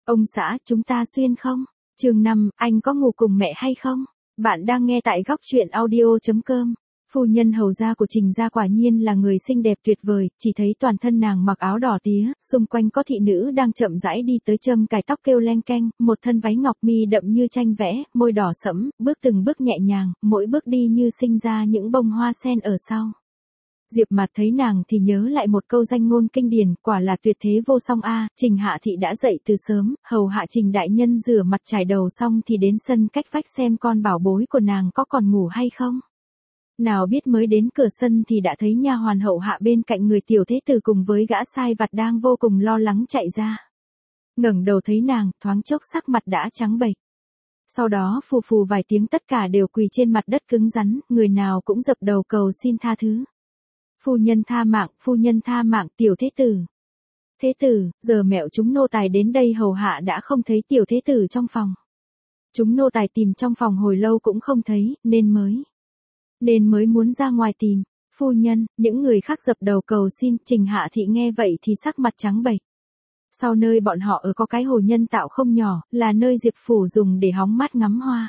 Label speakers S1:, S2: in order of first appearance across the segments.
S1: Ông xã, chúng ta xuyên không? Chương 5, anh có ngủ cùng mẹ hay không? Bạn đang nghe tại góc truyện audio.com. Phu nhân hầu gia của Trình gia quả nhiên là người xinh đẹp tuyệt vời, chỉ thấy toàn thân nàng mặc áo đỏ tía, xung quanh có thị nữ đang chậm rãi đi tới châm cài tóc kêu leng keng, một thân váy ngọc mi đậm như tranh vẽ, môi đỏ sẫm, bước từng bước nhẹ nhàng, mỗi bước đi như sinh ra những bông hoa sen ở sau. Diệp Mạt thấy nàng thì nhớ lại một câu danh ngôn kinh điển, quả là tuyệt thế vô song a. Trình Hạ Thị đã dậy từ sớm, hầu hạ Trình đại nhân rửa mặt chải đầu xong thì đến sân cách vách xem con bảo bối của nàng có còn ngủ hay không. Nào biết mới đến cửa sân thì đã thấy nha hoàn hậu hạ bên cạnh người tiểu thế tử cùng với gã sai vặt đang vô cùng lo lắng chạy ra. Ngẩng đầu thấy nàng, thoáng chốc sắc mặt đã trắng bệch. Sau đó phù phù vài tiếng tất cả đều quỳ trên mặt đất cứng rắn, người nào cũng dập đầu cầu xin tha thứ. Phu nhân tha mạng, tiểu thế tử. Thế tử, giờ mẹo chúng nô tài đến đây hầu hạ đã không thấy tiểu thế tử trong phòng. Chúng nô tài tìm trong phòng hồi lâu cũng không thấy, nên mới muốn ra ngoài tìm. Phu nhân, những người khác dập đầu cầu xin, Trình Hạ Thị nghe vậy thì sắc mặt trắng bệch. Sau nơi bọn họ ở có cái hồ nhân tạo không nhỏ, là nơi Diệp phủ dùng để hóng mát ngắm hoa.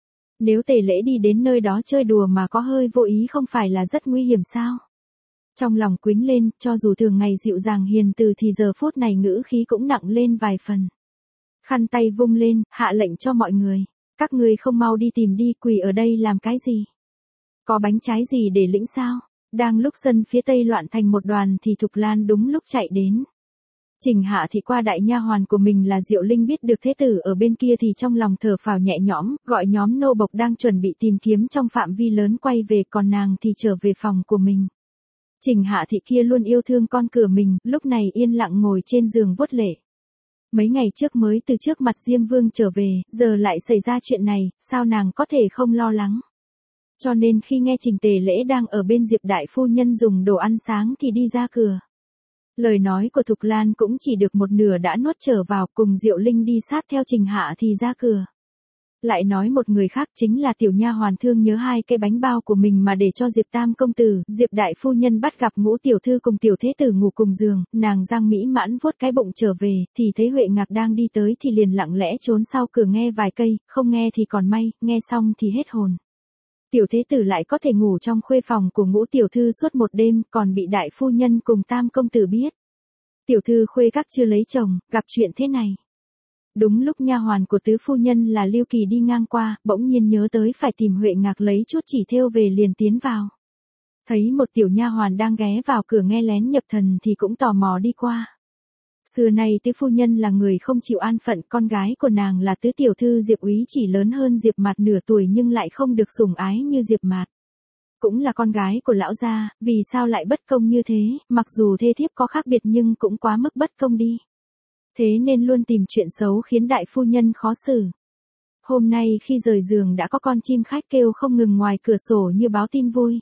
S1: Nếu Tề Lễ đi đến nơi đó chơi đùa mà có hơi vô ý không phải là rất nguy hiểm sao? Trong lòng quýnh lên, cho dù thường ngày dịu dàng hiền từ thì giờ phút này ngữ khí cũng nặng lên vài phần. Khăn tay vung lên, hạ lệnh cho mọi người. Các ngươi không mau đi tìm đi, quỳ ở đây làm cái gì? Có bánh trái gì để lĩnh sao? Đang lúc sân phía tây loạn thành một đoàn thì Thục Lan đúng lúc chạy đến. Trình Hạ Thị qua đại nha hoàn của mình là Diệu Linh biết được thế tử ở bên kia thì trong lòng thở phào nhẹ nhõm, gọi nhóm nô bộc đang chuẩn bị tìm kiếm trong phạm vi lớn quay về, còn nàng thì trở về phòng của mình. Trình Hạ Thị kia luôn yêu thương con cửa mình, lúc này yên lặng ngồi trên giường vuốt lệ. Mấy ngày trước mới từ trước mặt Diêm Vương trở về, giờ lại xảy ra chuyện này, sao nàng có thể không lo lắng. Cho nên khi nghe Trình Tề Lễ đang ở bên Diệp đại phu nhân dùng đồ ăn sáng thì đi ra cửa. Lời nói của Thục Lan cũng chỉ được một nửa đã nuốt trở vào, cùng Diệu Linh đi sát theo Trình Hạ thì ra cửa. Lại nói một người khác chính là tiểu nha hoàn thương nhớ hai cái bánh bao của mình mà để cho Diệp tam công tử, Diệp đại phu nhân bắt gặp Ngũ tiểu thư cùng tiểu thế tử ngủ cùng giường, nàng giang mỹ mãn vuốt cái bụng trở về, thì thấy Huệ Ngạc đang đi tới thì liền lặng lẽ trốn sau cửa nghe vài cây, không nghe thì còn may, nghe xong thì hết hồn. Tiểu thế tử lại có thể ngủ trong khuê phòng của Ngũ tiểu thư suốt một đêm, còn bị đại phu nhân cùng tam công tử biết. Tiểu thư khuê các chưa lấy chồng, gặp chuyện thế này. Đúng lúc nha hoàn của tứ phu nhân là Lưu Kỳ đi ngang qua, bỗng nhiên nhớ tới phải tìm Huệ Ngạc lấy chút chỉ thêu về liền tiến vào. Thấy một tiểu nha hoàn đang ghé vào cửa nghe lén nhập thần thì cũng tò mò đi qua. Xưa nay tứ phu nhân là người không chịu an phận, con gái của nàng là tứ tiểu thư Diệp Úy chỉ lớn hơn Diệp Mạt nửa tuổi nhưng lại không được sủng ái như Diệp Mạt. Cũng là con gái của lão gia, vì sao lại bất công như thế, mặc dù thê thiếp có khác biệt nhưng cũng quá mức bất công đi. Thế nên luôn tìm chuyện xấu khiến đại phu nhân khó xử. Hôm nay khi rời giường đã có con chim khách kêu không ngừng ngoài cửa sổ như báo tin vui.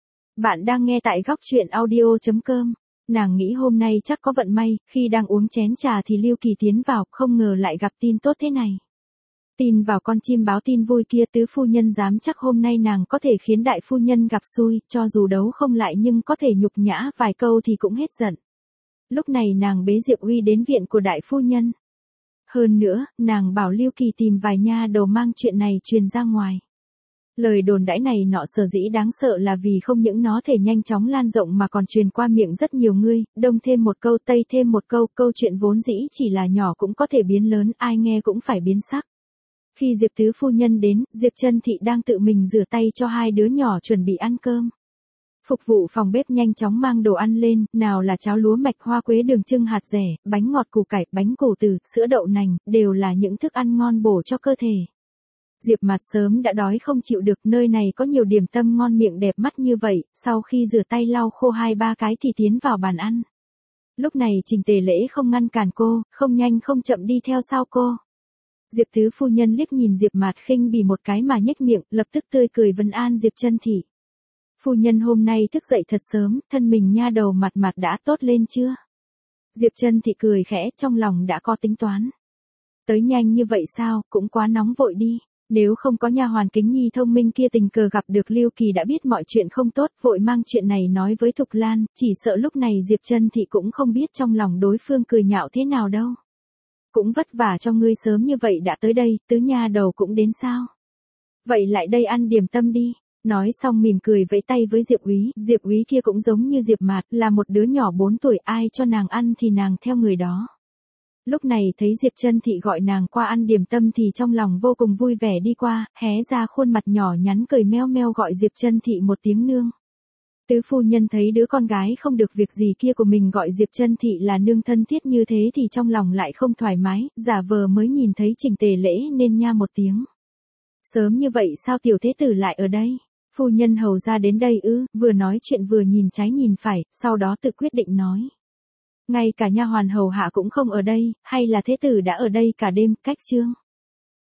S1: Bạn đang nghe tại góc truyện audio.com. Nàng nghĩ hôm nay chắc có vận may, khi đang uống chén trà thì Lưu Kỳ tiến vào, không ngờ lại gặp tin tốt thế này. Tin vào con chim báo tin vui kia, tứ phu nhân dám chắc hôm nay nàng có thể khiến đại phu nhân gặp xui, cho dù đấu không lại nhưng có thể nhục nhã vài câu thì cũng hết giận. Lúc này nàng bế Diệp Uy đến viện của đại phu nhân. Hơn nữa, nàng bảo Lưu Kỳ tìm vài nha đầu mang chuyện này truyền ra ngoài. Lời đồn đãi này nọ sở dĩ đáng sợ là vì không những nó thể nhanh chóng lan rộng mà còn truyền qua miệng rất nhiều người, đông thêm một câu tây thêm một câu, câu chuyện vốn dĩ chỉ là nhỏ cũng có thể biến lớn, ai nghe cũng phải biến sắc. Khi Diệp tứ phu nhân đến, Diệp Chân Thị đang tự mình rửa tay cho hai đứa nhỏ chuẩn bị ăn cơm. Phục vụ phòng bếp nhanh chóng mang đồ ăn lên, nào là cháo lúa mạch hoa quế đường trưng hạt dẻ, bánh ngọt củ cải, bánh củ từ, sữa đậu nành, đều là những thức ăn ngon bổ cho cơ thể. Diệp Mạt sớm đã đói không chịu được, nơi này có nhiều điểm tâm ngon miệng đẹp mắt như vậy, sau khi rửa tay lau khô hai ba cái thì tiến vào bàn ăn. Lúc này Trình Tề Lễ không ngăn cản cô, không nhanh không chậm đi theo sau cô. Diệp tứ phu nhân liếc nhìn Diệp Mạt khinh bỉ một cái mà nhếch miệng, lập tức tươi cười vấn an Diệp Chân Thị. Phu nhân hôm nay thức dậy thật sớm, thân mình nha đầu mặt mặt đã tốt lên chưa? Diệp Chân Thị cười khẽ, trong lòng đã có tính toán. Tới nhanh như vậy sao, cũng quá nóng vội đi. Nếu không có nha hoàn Kính Nhi thông minh kia tình cờ gặp được Lưu Kỳ đã biết mọi chuyện không tốt, vội mang chuyện này nói với Thục Lan, chỉ sợ lúc này Diệp Chân Thị cũng không biết trong lòng đối phương cười nhạo thế nào đâu. Cũng vất vả cho ngươi sớm như vậy đã tới đây, tứ nha đầu cũng đến sao? Vậy lại đây ăn điểm tâm đi. Nói xong mỉm cười vẫy tay với Diệp Úy kia cũng giống như Diệp Mạt, là một đứa nhỏ 4 tuổi, ai cho nàng ăn thì nàng theo người đó. Lúc này thấy Diệp Trân Thị gọi nàng qua ăn điểm tâm thì trong lòng vô cùng vui vẻ đi qua, hé ra khuôn mặt nhỏ nhắn cười meo meo gọi Diệp Trân Thị một tiếng nương. Tứ phu nhân thấy đứa con gái không được việc gì kia của mình gọi Diệp Trân Thị là nương thân thiết như thế thì trong lòng lại không thoải mái, giả vờ mới nhìn thấy Trình Tề Lễ nên nha một tiếng. Sớm như vậy sao tiểu thế tử lại ở đây? Phu nhân hầu ra đến đây ư? Vừa nói chuyện vừa nhìn trái nhìn phải, sau đó tự quyết định nói. Ngay cả nha hoàn hầu hạ cũng không ở đây, hay là thế tử đã ở đây cả đêm, cách chương.